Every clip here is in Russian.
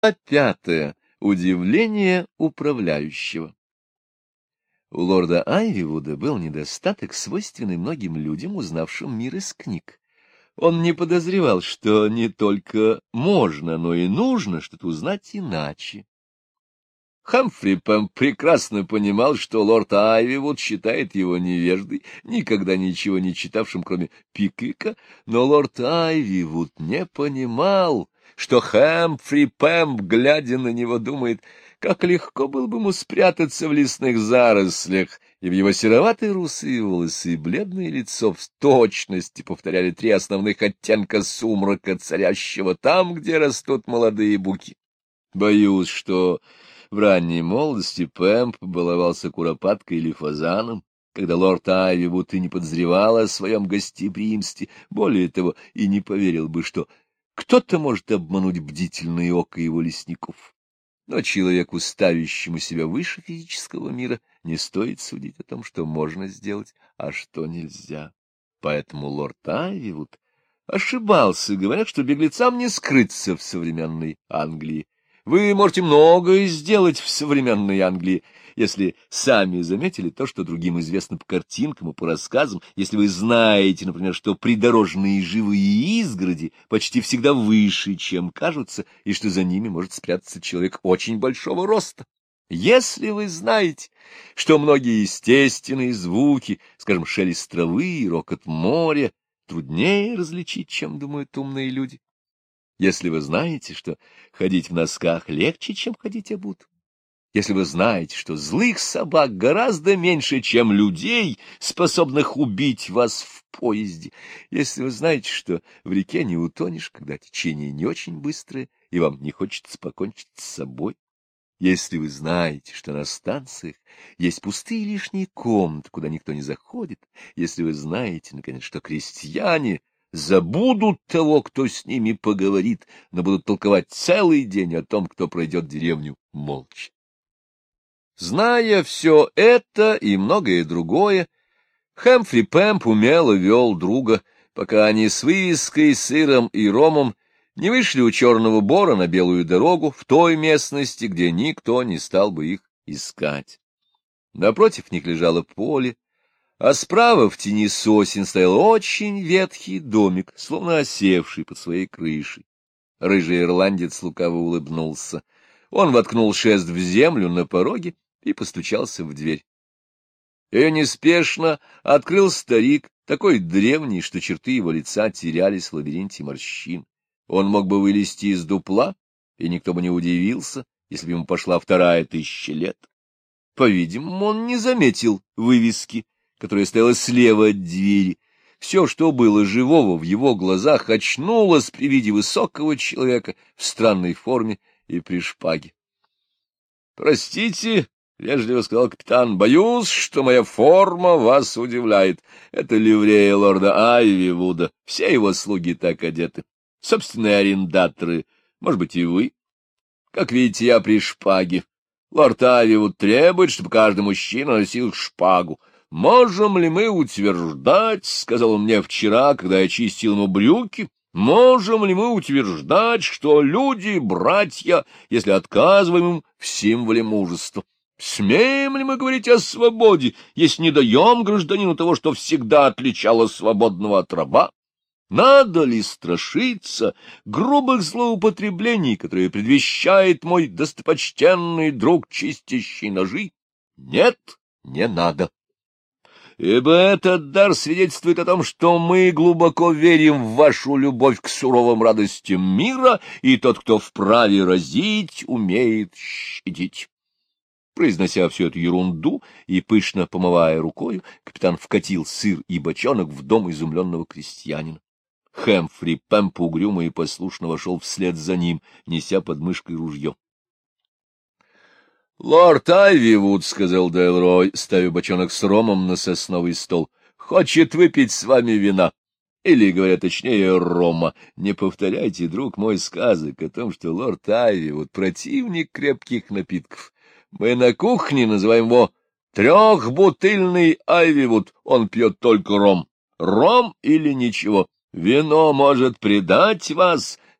5. Удивление управляющего. У лорда Айвивуда был недостаток, свойственный многим людям, узнавшим мир из книг. Он не подозревал, что не только можно, но и нужно что-то узнать иначе. Хамфри Пэмп прекрасно понимал, что лорд Айвивуд считает его невеждой, никогда ничего не читавшим, кроме Пиквика, но лорд Айвивуд не понимал, что Хамфри Пэмп, глядя на него, думает, как легко было бы ему спрятаться в лесных зарослях, и в его сероватые русые волосы и бледное лицо в точности повторяли 3 основных оттенка сумрака, царящего там, где растут молодые буки. Боюсь, что в ранней молодости Пэмп баловался куропаткой или фазаном, когда лорд Айвивуд и не подозревал о своем гостеприимстве, более того, и не поверил бы, что кто-то может обмануть бдительное око его лесников. Но человеку, ставящему себя выше физического мира, не стоит судить о том, что можно сделать, а что нельзя. Поэтому лорд Айвивуд ошибался, говоря, что беглецам не скрыться в современной Англии. Вы можете многое сделать в современной Англии, если сами заметили то, что другим известно по картинкам и по рассказам, если вы знаете, например, что придорожные живые изгороди почти всегда выше, чем кажутся, и что за ними может спрятаться человек очень большого роста. Если вы знаете, что многие естественные звуки, скажем, шелест травы и рокот моря, труднее различить, чем думают умные люди. Если вы знаете, что ходить в носках легче, чем ходить обутым. Если вы знаете, что злых собак гораздо меньше, чем людей, способных убить вас в поезде. Если вы знаете, что в реке не утонешь, когда течение не очень быстрое, и вам не хочется покончить с собой. Если вы знаете, что на станциях есть пустые лишние комнаты, куда никто не заходит. Если вы знаете, наконец, что крестьяне забудут того, кто с ними поговорит, но будут толковать целый день о том, кто пройдет деревню молча. Зная все это и многое другое, Хамфри Пэмп умело вел друга, пока они с вывеской, сыром и ромом не вышли у Черного Бора на Белую дорогу в той местности, где никто не стал бы их искать. Напротив них лежало поле, а справа в тени сосен стоял очень ветхий домик, словно осевший под своей крышей. Рыжий ирландец лукаво улыбнулся. Он воткнул шест в землю на пороге и постучался в дверь. Ее неспешно открыл старик, такой древний, что черты его лица терялись в лабиринте морщин. Он мог бы вылезти из дупла, и никто бы не удивился, если бы ему пошла 2000 лет. По-видимому, он не заметил вывески, которая стояла слева от двери. Все, что было живого в его глазах, очнулось при виде высокого человека в странной форме и при шпаге. — Простите, — вежливо сказал капитан, — боюсь, что моя форма вас удивляет. Это ливрея лорда Айвивуда. Все его слуги так одеты. Собственные арендаторы, может быть, и вы. Как видите, я при шпаге. Лорд Айвивуд требует, чтобы каждый мужчина носил шпагу. «Можем ли мы утверждать, — сказал он мне вчера, когда я чистил ему брюки, — можем ли мы утверждать, что люди — братья, если отказываем им в символе мужества? Смеем ли мы говорить о свободе, если не даем гражданину того, что всегда отличало свободного от раба? Надо ли страшиться грубых злоупотреблений, которые предвещает мой достопочтенный друг, чистящий ножи? Нет, не надо. Ибо этот дар свидетельствует о том, что мы глубоко верим в вашу любовь к суровым радостям мира, и тот, кто вправе разить, умеет щадить». Произнося всю эту ерунду и пышно помывая рукою, капитан вкатил сыр и бочонок в дом изумленного крестьянина. Хамфри Пэмп угрюмо и послушно вошел вслед за ним, неся под мышкой ружье. — Лорд Айвивуд, — сказал Делрой, ставя бочонок с ромом на сосновый стол, — хочет выпить с вами вина. Или, говоря точнее, рома. Не повторяйте, друг мой, сказок о том, что лорд Айвивуд — противник крепких напитков. Мы на кухне называем его трехбутыльный Айвивуд. Он пьет только ром. Ром или ничего. Вино может предать вас,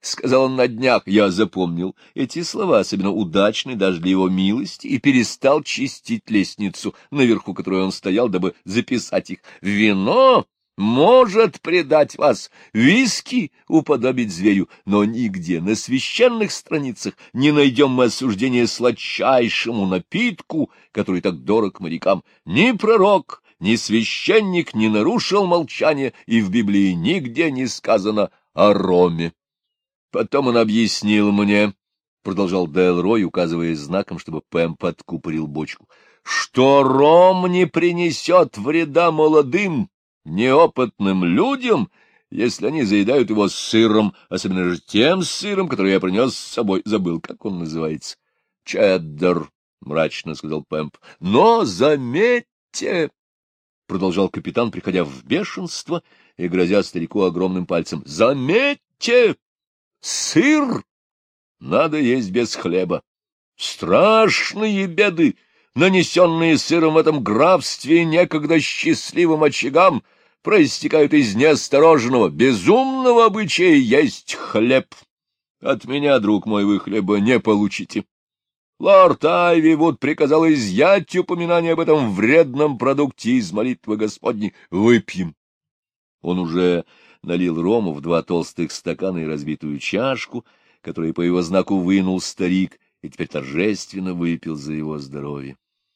— сказал он на днях. Я запомнил эти слова, особенно удачны даже для его милости, и перестал чистить лестницу, наверху которой он стоял, дабы записать их. Вино может предать вас, виски уподобить зверю, но нигде на священных страницах не найдем мы осуждения сладчайшему напитку, который так дорог морякам. Ни пророк, ни священник не нарушил молчания, и в Библии нигде не сказано о роме. Потом он объяснил мне, — продолжал Делрой, указывая знаком, чтобы Пэм подкупорил бочку, — что ром не принесет вреда молодым, неопытным людям, если они заедают его сыром, особенно же тем сыром, который я принес с собой. Забыл, как он называется. — Чеддер, — мрачно сказал Пэмп. — Но заметьте, — продолжал капитан, приходя в бешенство и грозя старику огромным пальцем, — заметьте, сыр надо есть без хлеба. Страшные беды, нанесенные сыром в этом графстве некогда счастливым очагам, проистекают из неосторожного, безумного обычая есть хлеб. От меня, друг мой, вы хлеба не получите. Лорд Айвивуд приказал изъять упоминание об этом вредном продукте из молитвы Господней. Выпьем. Он уже налил рому в 2 толстых стакана и разбитую чашку, которую по его знаку вынул старик, и теперь торжественно выпил за его здоровье.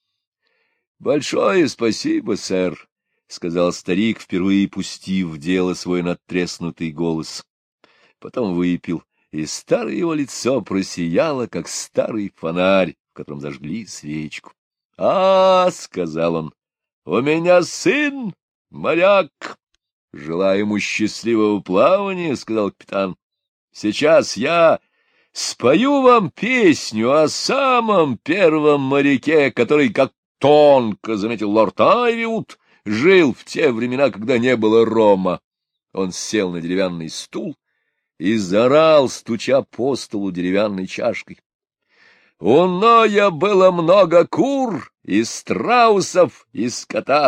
— Большое спасибо, сэр, — сказал старик, впервые пустив в дело свой надтреснутый голос. Потом выпил, и старое его лицо просияло, как старый фонарь, в котором зажгли свечку. — А, — сказал он, — у меня сын, моряк. — Желаю ему счастливого плавания, — сказал капитан. — Сейчас я спою вам песню о самом первом моряке, который, как тонко заметил лорд Айвивуд, жил в те времена, когда не было рома. Он сел на деревянный стул и заорал, стуча по столу деревянной чашкой. У Ноя было много кур и страусов и скота.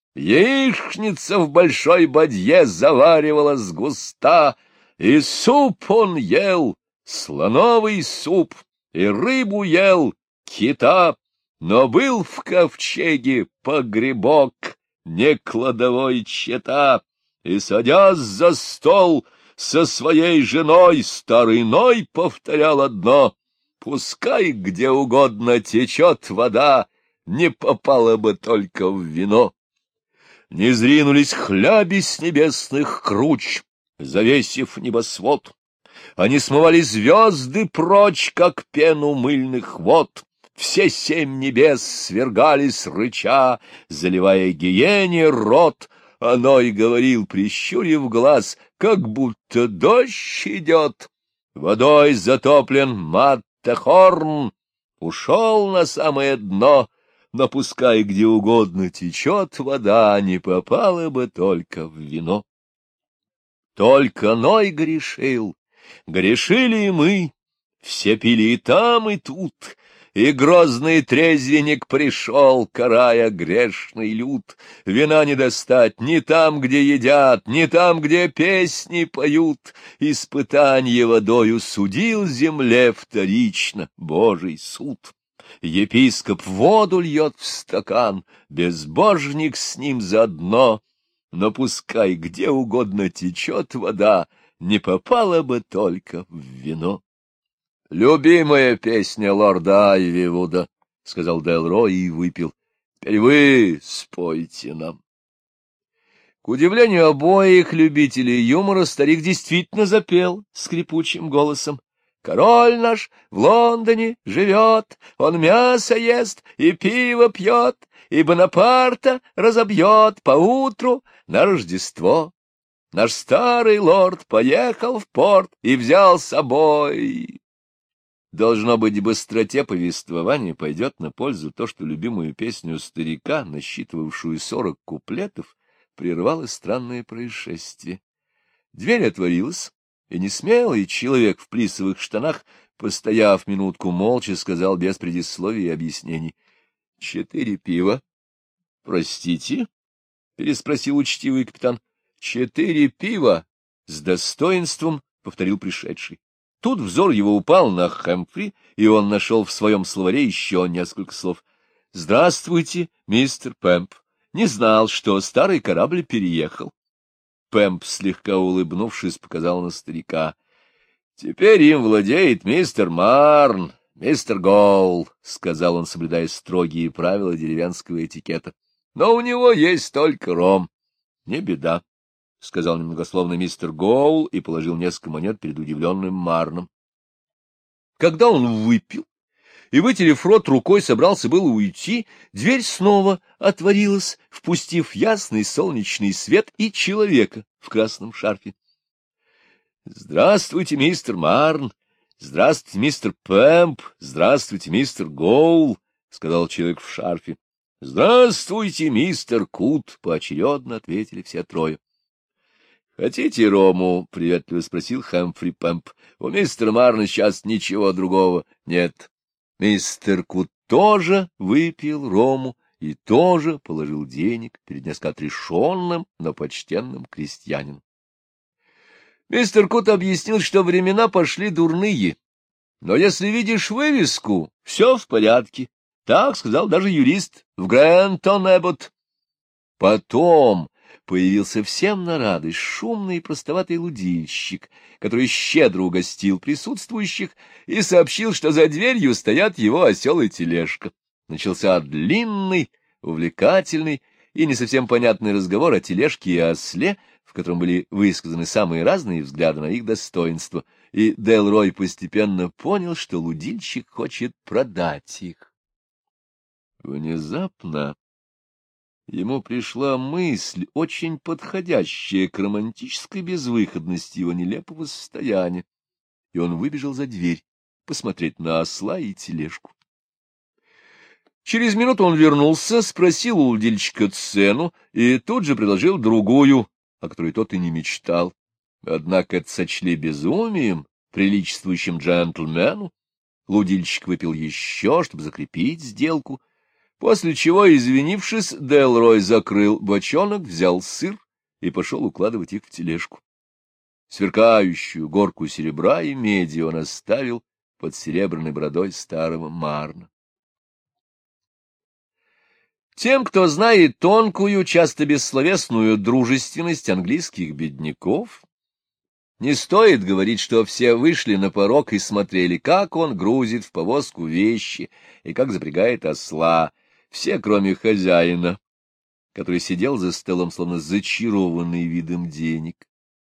Яичница в большой бадье заваривалась густа, и суп он ел, слоновый суп, и рыбу ел, кита, но был в ковчеге погребок, не кладовой чета, и, садясь за стол со своей женой, старый Ной повторял одно: пускай где угодно течет вода, не попало бы только в вино. Не зринулись хляби с небесных круч, завесив небосвод, они смывали звезды прочь, как пену мыльных вод. Все 7 небес свергались рыча, заливая гиене рот. Оно и говорил, прищурив глаз, как будто дождь идет. Водой затоплен Маттехорн, ушел на самое дно, но пускай где угодно течет вода, не попала бы только в вино. Только Ной грешил, грешили и мы, все пили и там, и тут, и грозный трезвенник пришел, карая грешный люд. Вина не достать ни там, где едят, ни там, где песни поют. Испытанье водою судил земле вторично Божий суд. Епископ воду льет в стакан, безбожник с ним заодно. Но пускай где угодно течет вода, не попала бы только в вино. — Любимая песня лорда Айвивуда, — сказал Делрой и выпил. — Теперь вы спойте нам. К удивлению обоих любителей юмора старик действительно запел скрипучим голосом. Король наш в Лондоне живет, он мясо ест и пиво пьет, и Бонапарта разобьет поутру на Рождество. Наш старый лорд поехал в порт и взял с собой. Должно быть, быстроте повествования пойдет на пользу то, что любимую песню старика, насчитывавшую 40 куплетов, прервало странное происшествие. Дверь отворилась, и несмелый человек в плисовых штанах, постояв минутку молча, сказал без предисловий и объяснений: — 4 пива. — Простите? — переспросил учтивый капитан. — 4 пива, — с достоинством повторил пришедший. Тут взор его упал на Хэмфри, и он нашел в своем словаре еще несколько слов. — Здравствуйте, мистер Пэмп. Не знал, что старый корабль переехал. Пэмп, слегка улыбнувшись, показал на старика. — Теперь им владеет мистер Марн, мистер Гоул, — сказал он, соблюдая строгие правила деревенского этикета. — Но у него есть только ром. — Не беда, — сказал немногословно мистер Гоул и положил несколько монет перед удивленным Марном. Когда он выпил и, вытерев рот рукой, собрался было уйти, дверь снова отворилась, впустив ясный солнечный свет и человека в красном шарфе. — Здравствуйте, мистер Марн! Здравствуйте, мистер Пэмп! Здравствуйте, мистер Гоул! — сказал человек в шарфе. — Здравствуйте, мистер Кут! — поочередно ответили все трое. — Хотите рому? — приветливо спросил Хэмфри Пэмп. — У мистера Марна сейчас ничего другого нет. Мистер Кут тоже выпил рому и тоже положил денег перед несколько отрешенным, но почтенным крестьянином. Мистер Кут объяснил, что времена пошли дурные, но если видишь вывеску, все в порядке. Так сказал даже юрист в Грентон-Эббот. Потом появился всем на радость шумный и простоватый лудильщик, который щедро угостил присутствующих и сообщил, что за дверью стоят его осел и тележка. Начался длинный, увлекательный и не совсем понятный разговор о тележке и осле, в котором были высказаны самые разные взгляды на их достоинство, и Делрой постепенно понял, что лудильщик хочет продать их. Внезапно ему пришла мысль, очень подходящая к романтической безвыходности его нелепого состояния, и он выбежал за дверь посмотреть на осла и тележку. Через минуту он вернулся, спросил у лудильщика цену и тут же предложил другую, о которой тот и не мечтал. Однако это сочли безумием, приличествующим джентльмену. Лудильщик выпил еще, чтобы закрепить сделку, после чего, извинившись, Делрой закрыл бочонок, взял сыр и пошел укладывать их в тележку. Сверкающую горку серебра и меди он оставил под серебряной бородой старого Марна. Тем, кто знает тонкую, часто бессловесную дружественность английских бедняков, не стоит говорить, что все вышли на порог и смотрели, как он грузит в повозку вещи и как запрягает осла, все, кроме хозяина, который сидел за столом, словно зачарованный видом денег.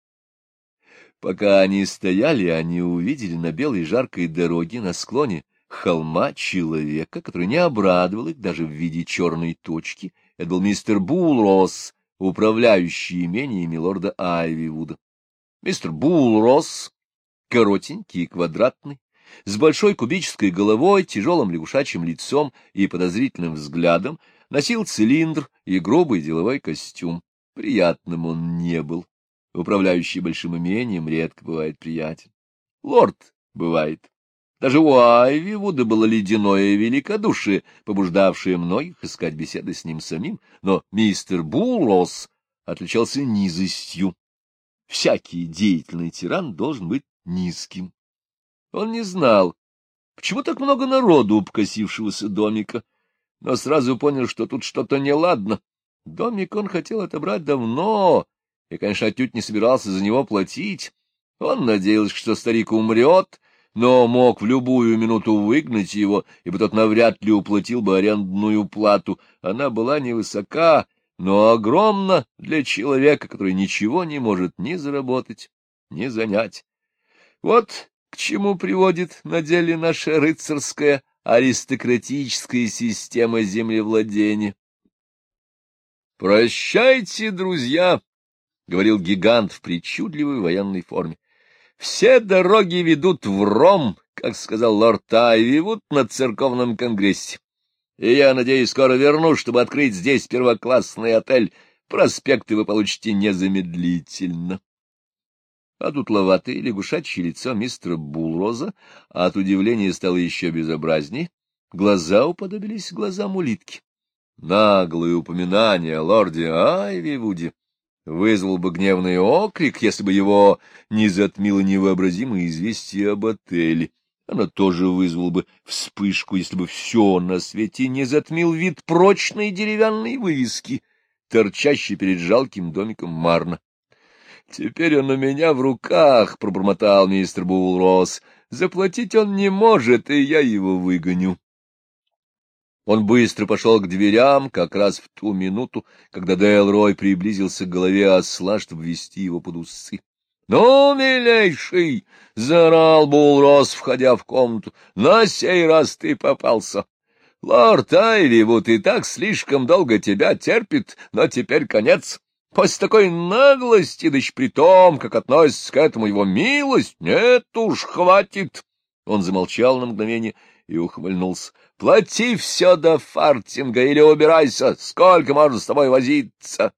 Пока они стояли, они увидели на белой жаркой дороге на склоне холма человека, который не обрадовал их даже в виде черной точки. Это был мистер Булрос, управляющий имениями лорда Айвивуда. Мистер Булрос, коротенький и квадратный, с большой кубической головой, тяжелым лягушачьим лицом и подозрительным взглядом, носил цилиндр и грубый деловой костюм. Приятным он не был. Управляющий большим имением редко бывает приятен. Лорд бывает. Даже у Айвивуда было ледяное великодушие, побуждавшее многих искать беседы с ним самим, но мистер Булрос отличался низостью. Всякий деятельный тиран должен быть низким. Он не знал, почему так много народу у покосившегося домика, но сразу понял, что тут что-то неладно. Домик он хотел отобрать давно, и, конечно, отнюдь не собирался за него платить. Он надеялся, что старик умрет, но мог в любую минуту выгнать его, ибо тот навряд ли уплатил бы арендную плату. Она была невысока, но огромна для человека, который ничего не может ни заработать, ни занять. Вот к чему приводит на деле наша рыцарская аристократическая система землевладения. «Прощайте, друзья!» — говорил гигант в причудливой военной форме. «Все дороги ведут в Ром, как сказал лорд Айвивуд на церковном конгрессе. И я, надеюсь, скоро вернусь, чтобы открыть здесь первоклассный отель. Проспекты вы получите незамедлительно». А дутловатое лягушачье лицо мистера Булроза от удивления стало еще безобразней. Глаза уподобились глазам улитки. Наглое упоминание о лорде Айвивуде вызвал бы гневный окрик, если бы его не затмило невообразимое известие об отеле. Она тоже вызвала бы вспышку, если бы все на свете не затмил вид прочной деревянной вывески, торчащей перед жалким домиком Марна. — Теперь он у меня в руках, — пробормотал мистер Булрос. — Заплатить он не может, и я его выгоню. Он быстро пошел к дверям, как раз в ту минуту, когда Делрой приблизился к голове осла, чтобы ввести его под усы. — Ну, милейший! — заорал Булрос, входя в комнату. — На сей раз ты попался. Лорд Айвивуд и так слишком долго тебя терпит, но теперь конец. После такой наглости, да еще при том, как относится к этому его милость, нет уж, хватит. Он замолчал на мгновение и ухмыльнулся. — Плати все до фартинга или убирайся, сколько можно с тобой возиться.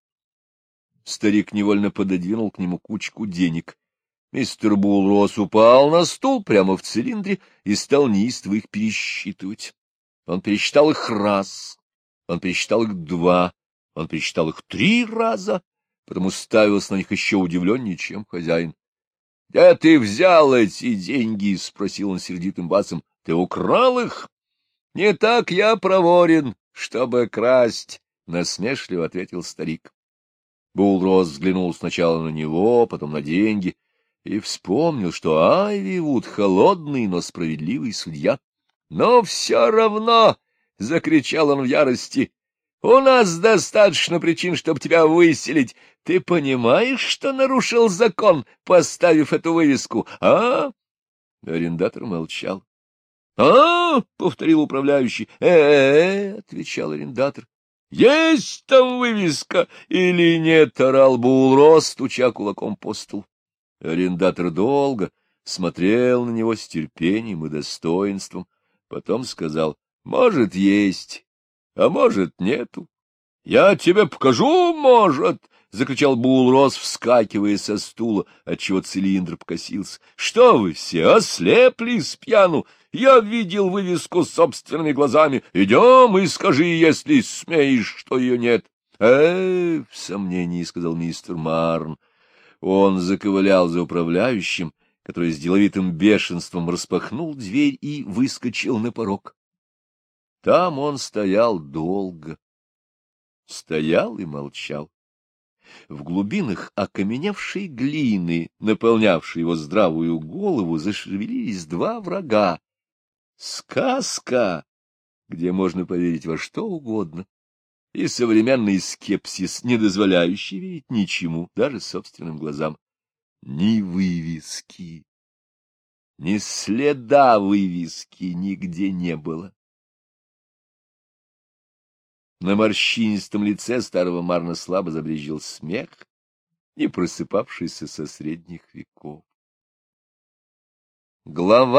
Старик невольно пододвинул к нему кучку денег. Мистер Булрос упал на стул прямо в цилиндре и стал неистово их пересчитывать. Он пересчитал их раз, он пересчитал их два, он пересчитал их 3 раза, потом уставился на них еще удивленнее, чем хозяин. — Где ты взял эти деньги? — спросил он сердитым басом. — Ты украл их? — Не так я проворен, чтобы красть, — насмешливо ответил старик. Булрос взглянул сначала на него, потом на деньги и вспомнил, что Айвивуд — холодный, но справедливый судья. — Но все равно, — закричал он в ярости, — у нас достаточно причин, чтобы тебя выселить. Ты понимаешь, что нарушил закон, поставив эту вывеску, а? Арендатор молчал. — А? — повторил управляющий. — отвечал арендатор. — Есть там вывеска или нет? — орал Булрос, стуча кулаком по столу. Арендатор долго смотрел на него с терпением и достоинством, потом сказал: — Может, есть, а может, нету. — Я тебе покажу, может! — закричал Булрос, вскакивая со стула, отчего цилиндр покосился. — Что вы все, ослепли с пьяну? Я видел вывеску собственными глазами. Идем и скажи, если смеешь, что ее нет. — в сомнении, — сказал мистер Марн. Он заковылял за управляющим, который с деловитым бешенством распахнул дверь и выскочил на порог. Там он стоял долго. Стоял и молчал. В глубинах окаменевшей глины, наполнявшей его здравую голову, зашевелились 2 врага. Сказка, где можно поверить во что угодно, и современный скепсис, не дозволяющий верить ничему, даже собственным глазам. Ни вывески, ни следа вывески нигде не было. На морщинистом лице старого Марна слабо забрезжил смех, не просыпавшийся со средних веков. Глава